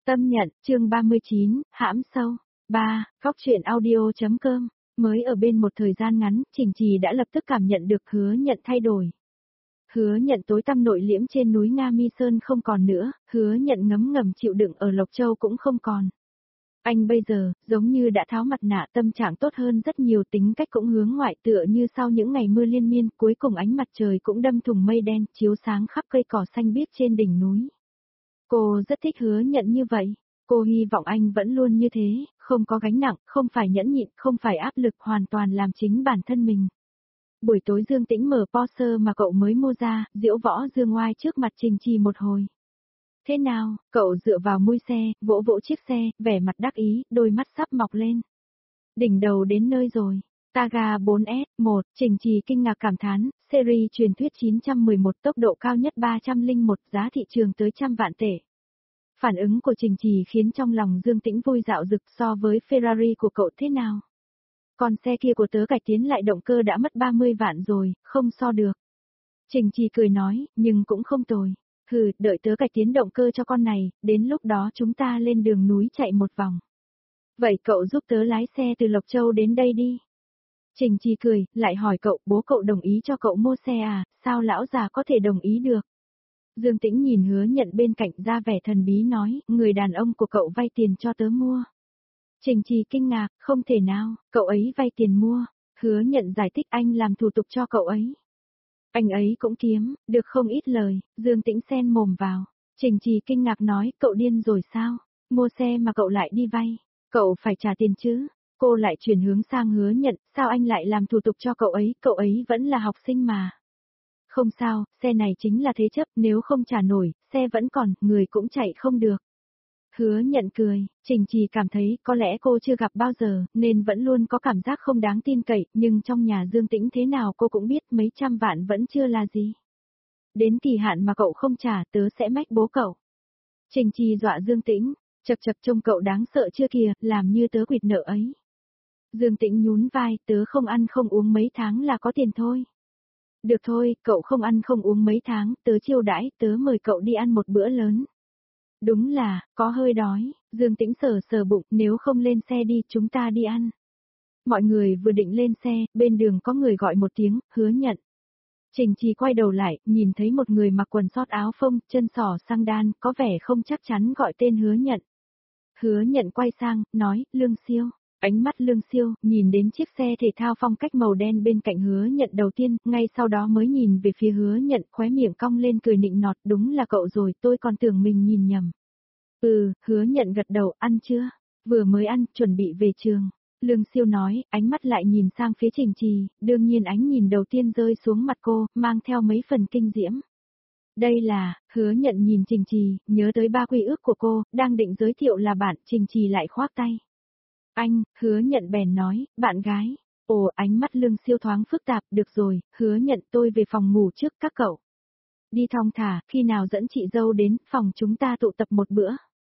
Tâm nhận, chương 39, hãm sâu. 3. Góc truyện audio.com. Mới ở bên một thời gian ngắn, Trình Trì đã lập tức cảm nhận được Hứa Nhận thay đổi. Hứa Nhận tối tăm nội liễm trên núi Nga Mi Sơn không còn nữa, Hứa Nhận ngấm ngầm chịu đựng ở Lộc Châu cũng không còn. Anh bây giờ, giống như đã tháo mặt nạ, tâm trạng tốt hơn rất nhiều, tính cách cũng hướng ngoại, tựa như sau những ngày mưa liên miên, cuối cùng ánh mặt trời cũng đâm thủng mây đen, chiếu sáng khắp cây cỏ xanh biếc trên đỉnh núi. Cô rất thích Hứa Nhận như vậy. Cô hy vọng anh vẫn luôn như thế, không có gánh nặng, không phải nhẫn nhịn, không phải áp lực, hoàn toàn làm chính bản thân mình. Buổi tối Dương Tĩnh mở Porsche mà cậu mới mua ra, diễu võ dương ngoai trước mặt Trình Trì một hồi. Thế nào, cậu dựa vào mui xe, vỗ vỗ chiếc xe, vẻ mặt đắc ý, đôi mắt sắp mọc lên. Đỉnh đầu đến nơi rồi. Targa 4S1, Trình Trì kinh ngạc cảm thán, series truyền thuyết 911, tốc độ cao nhất 301, giá thị trường tới 100 vạn tệ. Phản ứng của Trình Trì khiến trong lòng Dương Tĩnh vui dạo dực. So với Ferrari của cậu thế nào? Còn xe kia của tớ cải tiến lại động cơ đã mất 30 vạn rồi, không so được. Trình Trì cười nói, nhưng cũng không tồi. Hừ, đợi tớ cải tiến động cơ cho con này, đến lúc đó chúng ta lên đường núi chạy một vòng. Vậy cậu giúp tớ lái xe từ Lộc Châu đến đây đi. Trình Trì cười, lại hỏi cậu, bố cậu đồng ý cho cậu mua xe à, sao lão già có thể đồng ý được? Dương Tĩnh nhìn Hứa Nhận bên cạnh ra vẻ thần bí nói, người đàn ông của cậu vay tiền cho tớ mua. Trình Trì kinh ngạc, không thể nào, cậu ấy vay tiền mua. Hứa Nhận giải thích anh làm thủ tục cho cậu ấy. Anh ấy cũng kiếm, được không ít lời, Dương Tĩnh xen mồm vào. Trình Trì kinh ngạc nói, cậu điên rồi sao? Mua xe mà cậu lại đi vay, cậu phải trả tiền chứ. Cô lại chuyển hướng sang Hứa Nhận, sao anh lại làm thủ tục cho cậu ấy vẫn là học sinh mà. Không sao, xe này chính là thế chấp, nếu không trả nổi, xe vẫn còn, người cũng chạy không được. Hứa Nhận cười, Trình Trì cảm thấy có lẽ cô chưa gặp bao giờ, nên vẫn luôn có cảm giác không đáng tin cậy, nhưng trong nhà Dương Tĩnh thế nào cô cũng biết mấy trăm vạn vẫn chưa là gì. Đến kỳ hạn mà cậu không trả, tớ sẽ mách bố cậu. Trình Trì dọa Dương Tĩnh, chật chật trông cậu đáng sợ chưa kìa, làm như tớ quỵt nợ ấy. Dương Tĩnh nhún vai, tớ không ăn không uống mấy tháng là có tiền thôi. Được thôi, cậu không ăn không uống mấy tháng, tớ chiêu đãi, tớ mời cậu đi ăn một bữa lớn. Đúng là, có hơi đói, Dương Tĩnh sờ sờ bụng, nếu không lên xe đi, chúng ta đi ăn. Mọi người vừa định lên xe, bên đường có người gọi một tiếng, Hứa Nhận. Trình Trì quay đầu lại, nhìn thấy một người mặc quần sót áo phông, chân sỏ sang đan, có vẻ không chắc chắn gọi tên Hứa Nhận. Hứa Nhận quay sang, nói, Lương Siêu. Ánh mắt Lương Siêu, nhìn đến chiếc xe thể thao phong cách màu đen bên cạnh Hứa Nhận đầu tiên, ngay sau đó mới nhìn về phía Hứa Nhận, khóe miệng cong lên cười nịnh nọt, đúng là cậu rồi, tôi còn tưởng mình nhìn nhầm. Hứa Nhận gật đầu, ăn chưa? Vừa mới ăn, chuẩn bị về trường. Lương Siêu nói, ánh mắt lại nhìn sang phía Trình Trì, đương nhiên ánh nhìn đầu tiên rơi xuống mặt cô, mang theo mấy phần kinh diễm. Đây là, Hứa Nhận nhìn Trình Trì, nhớ tới ba quy ước của cô, đang định giới thiệu là bạn, Trình Trì lại khoác tay. Anh, Hứa Nhận bèn nói, bạn gái. Ồ, ánh mắt Lương Siêu thoáng phức tạp, được rồi, Hứa Nhận tôi về phòng ngủ trước các cậu. Đi thong thả, khi nào dẫn chị dâu đến, phòng chúng ta tụ tập một bữa.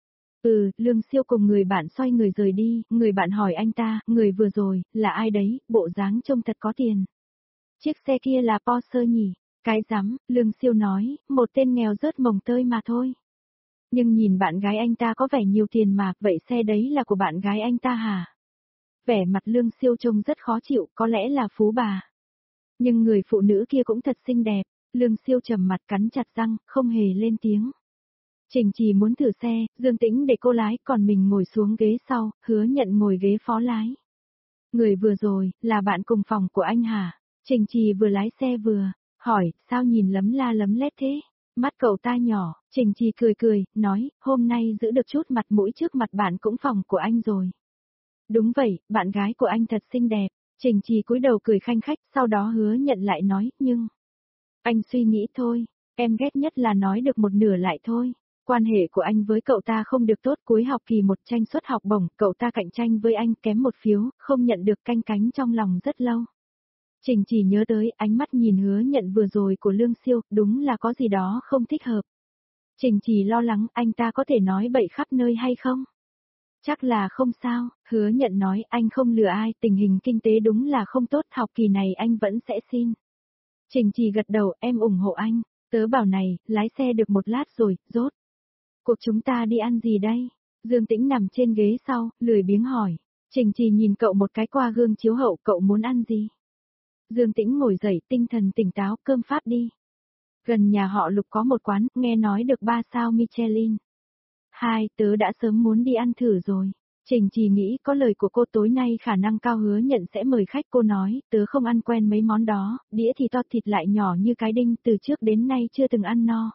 Lương Siêu cùng người bạn xoay người rời đi, người bạn hỏi anh ta, người vừa rồi, là ai đấy, bộ dáng trông thật có tiền. Chiếc xe kia là Porsche nhỉ? Cái rắm, Lương Siêu nói, một tên nghèo rớt mồng tơi mà thôi. Nhưng nhìn bạn gái anh ta có vẻ nhiều tiền mà, vậy xe đấy là của bạn gái anh ta hả? Vẻ mặt Lương Siêu trông rất khó chịu, có lẽ là phú bà. Nhưng người phụ nữ kia cũng thật xinh đẹp, Lương Siêu trầm mặt cắn chặt răng, không hề lên tiếng. Trình Trì muốn thử xe, Dương Tĩnh để cô lái, còn mình ngồi xuống ghế sau, Hứa Nhận ngồi ghế phó lái. Người vừa rồi, là bạn cùng phòng của anh hả? Trình Trì vừa lái xe vừa, hỏi, sao nhìn lấm la lấm lét thế? Mắt cậu ta nhỏ, Trình Trì cười cười, nói, hôm nay giữ được chút mặt mũi trước mặt bạn cũng phòng của anh rồi. Đúng vậy, bạn gái của anh thật xinh đẹp. Trình Trì cúi đầu cười khanh khách, sau đó Hứa Nhận lại nói, nhưng... Anh suy nghĩ thôi, em ghét nhất là nói được một nửa lại thôi. Quan hệ của anh với cậu ta không được tốt, cuối học kỳ một tranh suất học bổng, cậu ta cạnh tranh với anh kém một phiếu, không nhận được, canh cánh trong lòng rất lâu. Trình Trì nhớ tới ánh mắt nhìn Hứa Nhận vừa rồi của Lương Siêu, đúng là có gì đó không thích hợp. Trình Trì lo lắng anh ta có thể nói bậy khắp nơi hay không? Chắc là không sao, Hứa Nhận nói anh không lừa ai, tình hình kinh tế đúng là không tốt, học kỳ này anh vẫn sẽ xin. Trình Trì gật đầu, em ủng hộ anh, tớ bảo này, lái xe được một lát rồi, rốt. Cuộc chúng ta đi ăn gì đây? Dương Tĩnh nằm trên ghế sau, lười biếng hỏi. Trình Trì nhìn cậu một cái qua gương chiếu hậu, cậu muốn ăn gì? Dương Tĩnh ngồi dậy, tinh thần tỉnh táo, cơm Pháp đi. Gần nhà họ Lục có một quán, nghe nói được 3 sao Michelin. Hai, tớ đã sớm muốn đi ăn thử rồi. Trình Trì nghĩ có lời của cô tối nay khả năng cao hứa nhận sẽ mời khách, cô nói, tớ không ăn quen mấy món đó, đĩa thì to thịt lại nhỏ như cái đinh, từ trước đến nay chưa từng ăn no.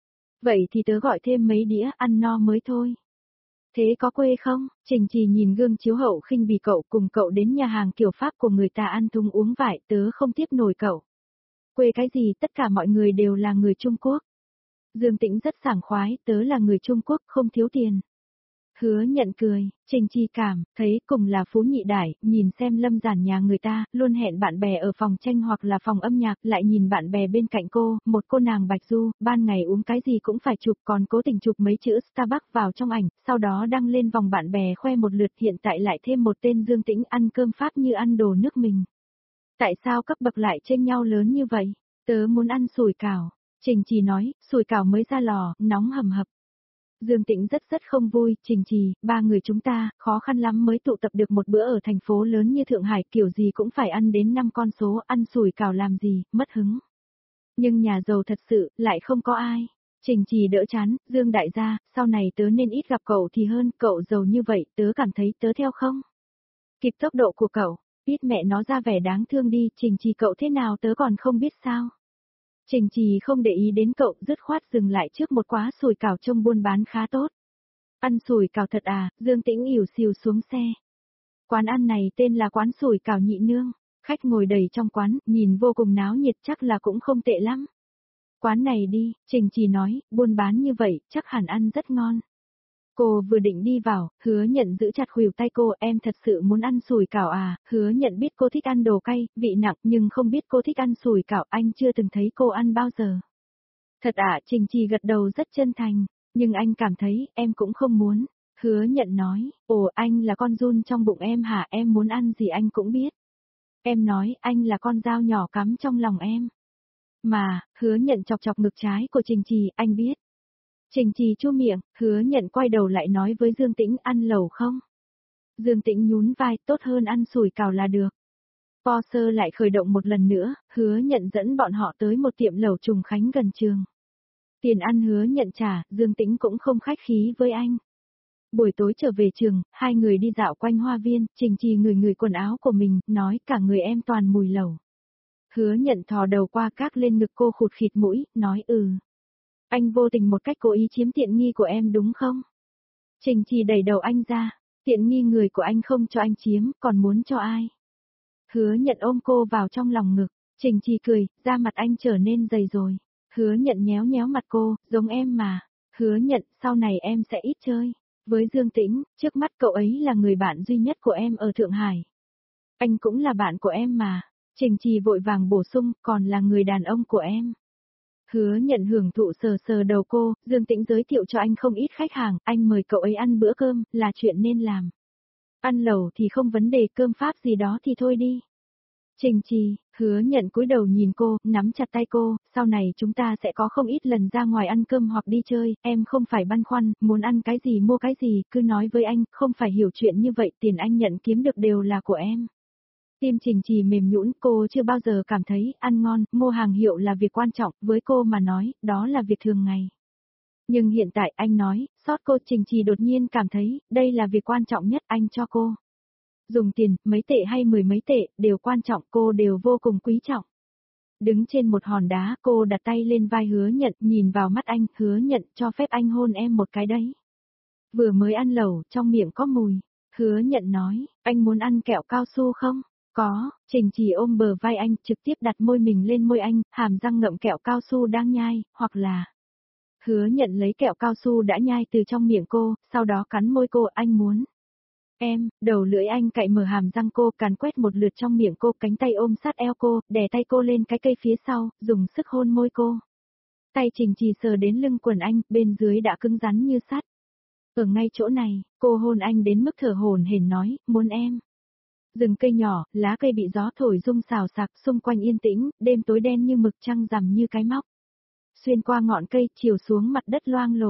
Vậy thì tớ gọi thêm mấy đĩa, ăn no mới thôi. Thế có quê không? Trình Trì nhìn gương chiếu hậu khinh bỉ cậu, cùng cậu đến nhà hàng kiểu Pháp của người ta ăn thùng uống vải, tớ không tiếp nổi cậu. Quê cái gì, tất cả mọi người đều là người Trung Quốc. Dương Tĩnh rất sảng khoái, tớ là người Trung Quốc, không thiếu tiền. Hứa nhận cười, Trình Trì cảm, thấy cùng là phú nhị đại, nhìn xem Lâm Giản nhà người ta, luôn hẹn bạn bè ở phòng tranh hoặc là phòng âm nhạc, lại nhìn bạn bè bên cạnh cô, một cô nàng Bạch Du, ban ngày uống cái gì cũng phải chụp, còn cố tình chụp mấy chữ Starbucks vào trong ảnh, sau đó đăng lên vòng bạn bè khoe một lượt, hiện tại lại thêm một tên Dương Tĩnh ăn cơm Pháp như ăn đồ nước mình. Tại sao cấp bậc lại chênh nhau lớn như vậy? Tớ muốn ăn sủi cảo. Trình Trì nói, sủi cảo mới ra lò, nóng hầm hập. Dương Tĩnh rất không vui, Trình Trì, ba người chúng ta, khó khăn lắm mới tụ tập được một bữa ở thành phố lớn như Thượng Hải, kiểu gì cũng phải ăn đến 5 con số, ăn sủi cảo làm gì, mất hứng. Nhưng nhà giàu thật sự, lại không có ai. Trình Trì đỡ chán, Dương đại gia, sau này tớ nên ít gặp cậu thì hơn, cậu giàu như vậy, tớ cảm thấy tớ theo không? Kịp tốc độ của cậu, ít mẹ nó ra vẻ đáng thương đi, Trình Trì cậu thế nào tớ còn không biết sao. Trình Trì không để ý đến cậu, dứt khoát dừng lại trước một quá sủi cảo trông buôn bán khá tốt. Ăn sủi cảo thật à, Dương Tĩnh ỉu xìu xuống xe. Quán ăn này tên là quán sủi cảo Nhị Nương, khách ngồi đầy trong quán, nhìn vô cùng náo nhiệt, chắc là cũng không tệ lắm. Quán này đi, Trình Trì nói, buôn bán như vậy, chắc hẳn ăn rất ngon. Cô vừa định đi vào, Hứa Nhận giữ chặt khuỷu tay cô, em thật sự muốn ăn sủi cảo à? Hứa Nhận biết cô thích ăn đồ cay, vị nặng, nhưng không biết cô thích ăn sủi cảo, anh chưa từng thấy cô ăn bao giờ. Thật à, Trình Trì gật đầu rất chân thành, nhưng anh cảm thấy, em cũng không muốn. Hứa Nhận nói, ồ anh là con giun trong bụng em hả, em muốn ăn gì anh cũng biết. Em nói, anh là con dao nhỏ cắm trong lòng em. Mà, Hứa Nhận chọc chọc ngực trái của Trình Trì, anh biết. Trình Trì chu miệng, Hứa Nhận quay đầu lại nói với Dương Tĩnh, ăn lẩu không? Dương Tĩnh nhún vai, tốt hơn ăn sủi cảo là được. Porsche lại khởi động một lần nữa, Hứa Nhận dẫn bọn họ tới một tiệm lẩu Trùng Khánh gần trường. Tiền ăn Hứa Nhận trả, Dương Tĩnh cũng không khách khí với anh. Buổi tối trở về trường, hai người đi dạo quanh hoa viên, Trình Trì ngửi quần áo của mình, nói cả người em toàn mùi lẩu. Hứa Nhận thò đầu qua các lên ngực cô khụt khịt mũi, nói Anh vô tình một cách cố ý chiếm tiện nghi của em đúng không? Trình Trì đẩy đầu anh ra, tiện nghi người của anh không cho anh chiếm, còn muốn cho ai? Hứa Nhận ôm cô vào trong lòng ngực, Trình Trì cười, da mặt anh trở nên dày rồi. Hứa Nhận nhéo nhéo mặt cô, giống em mà. Hứa Nhận, sau này em sẽ ít chơi. Với Dương Tĩnh, trước mắt cậu ấy là người bạn duy nhất của em ở Thượng Hải. Anh cũng là bạn của em mà. Trình Trì vội vàng bổ sung, còn là người đàn ông của em. Hứa Nhận hưởng thụ sờ sờ đầu cô, Dương Tĩnh giới thiệu cho anh không ít khách hàng, anh mời cậu ấy ăn bữa cơm, là chuyện nên làm. Ăn lẩu thì không vấn đề, cơm Pháp gì đó thì thôi đi. Trình Trì, Hứa Nhận cúi đầu nhìn cô, nắm chặt tay cô, sau này chúng ta sẽ có không ít lần ra ngoài ăn cơm hoặc đi chơi, em không phải băn khoăn, muốn ăn cái gì mua cái gì, cứ nói với anh, không phải hiểu chuyện như vậy, tiền anh nhận kiếm được đều là của em. Tim Trình Trì mềm nhũn, cô chưa bao giờ cảm thấy ăn ngon, mua hàng hiệu là việc quan trọng, với cô mà nói, đó là việc thường ngày. Nhưng hiện tại anh nói, sót cô, Trình Trì đột nhiên cảm thấy, đây là việc quan trọng nhất anh cho cô. Dùng tiền, mấy tệ hay 10 mấy tệ, đều quan trọng, cô đều vô cùng quý trọng. Đứng trên một hòn đá, cô đặt tay lên vai Hứa Nhận, nhìn vào mắt anh, Hứa Nhận, cho phép anh hôn em một cái đấy. Vừa mới ăn lẩu, trong miệng có mùi. Hứa Nhận nói, anh muốn ăn kẹo cao su không? Có, Trình Trì ôm bờ vai anh, trực tiếp đặt môi mình lên môi anh, hàm răng ngậm kẹo cao su đang nhai, hoặc là... Hứa Nhận lấy kẹo cao su đã nhai từ trong miệng cô, sau đó cắn môi cô, anh muốn. Em, đầu lưỡi anh cạy mở hàm răng cô, cắn quét một lượt trong miệng cô, cánh tay ôm sát eo cô, đè tay cô lên cái cây phía sau, dùng sức hôn môi cô. Tay Trình Trì sờ đến lưng quần anh, bên dưới đã cứng rắn như sắt. Ở ngay chỗ này, cô hôn anh đến mức thở hổn hển nói, muốn em. Rừng cây nhỏ, lá cây bị gió thổi rung xào xạc, xung quanh yên tĩnh, đêm tối đen như mực, trăng rằm như cái móc. Xuyên qua ngọn cây, chiều xuống mặt đất loang lổ.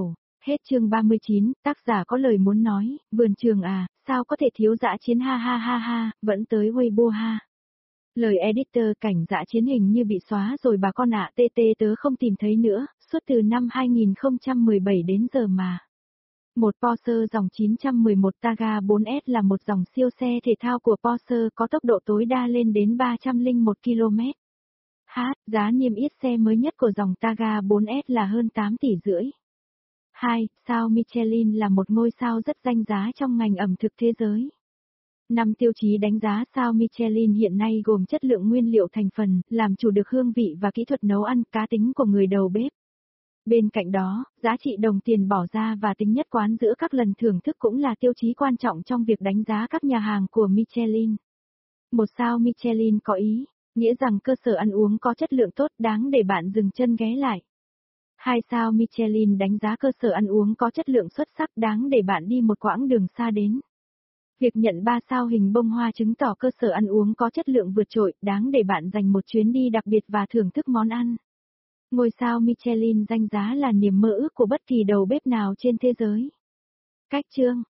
Hết chương 39, tác giả có lời muốn nói, vườn trường à, sao có thể thiếu dã chiến ha ha ha ha, vẫn tới Weibo ha. Lời editor cảnh dã chiến hình như bị xóa rồi bà con ạ, tớ không tìm thấy nữa, suốt từ năm 2017 đến giờ mà. Một Porsche dòng 911 Targa 4S là một dòng siêu xe thể thao của Porsche có tốc độ tối đa lên đến 301 km/h. Giá niêm yết xe mới nhất của dòng Targa 4S là hơn 8 tỷ rưỡi. 2. Sao Michelin là một ngôi sao rất danh giá trong ngành ẩm thực thế giới. 5 tiêu chí đánh giá sao Michelin hiện nay gồm chất lượng nguyên liệu thành phần, làm chủ được hương vị và kỹ thuật nấu ăn, cá tính của người đầu bếp. Bên cạnh đó, giá trị đồng tiền bỏ ra và tính nhất quán giữa các lần thưởng thức cũng là tiêu chí quan trọng trong việc đánh giá các nhà hàng của Michelin. Một sao Michelin có ý, nghĩa rằng cơ sở ăn uống có chất lượng tốt đáng để bạn dừng chân ghé lại. 2 sao Michelin đánh giá cơ sở ăn uống có chất lượng xuất sắc đáng để bạn đi một quãng đường xa đến. Việc nhận 3 sao hình bông hoa chứng tỏ cơ sở ăn uống có chất lượng vượt trội, đáng để bạn dành một chuyến đi đặc biệt và thưởng thức món ăn. Ngôi sao Michelin danh giá là niềm mơ ước của bất kỳ đầu bếp nào trên thế giới. Cách chương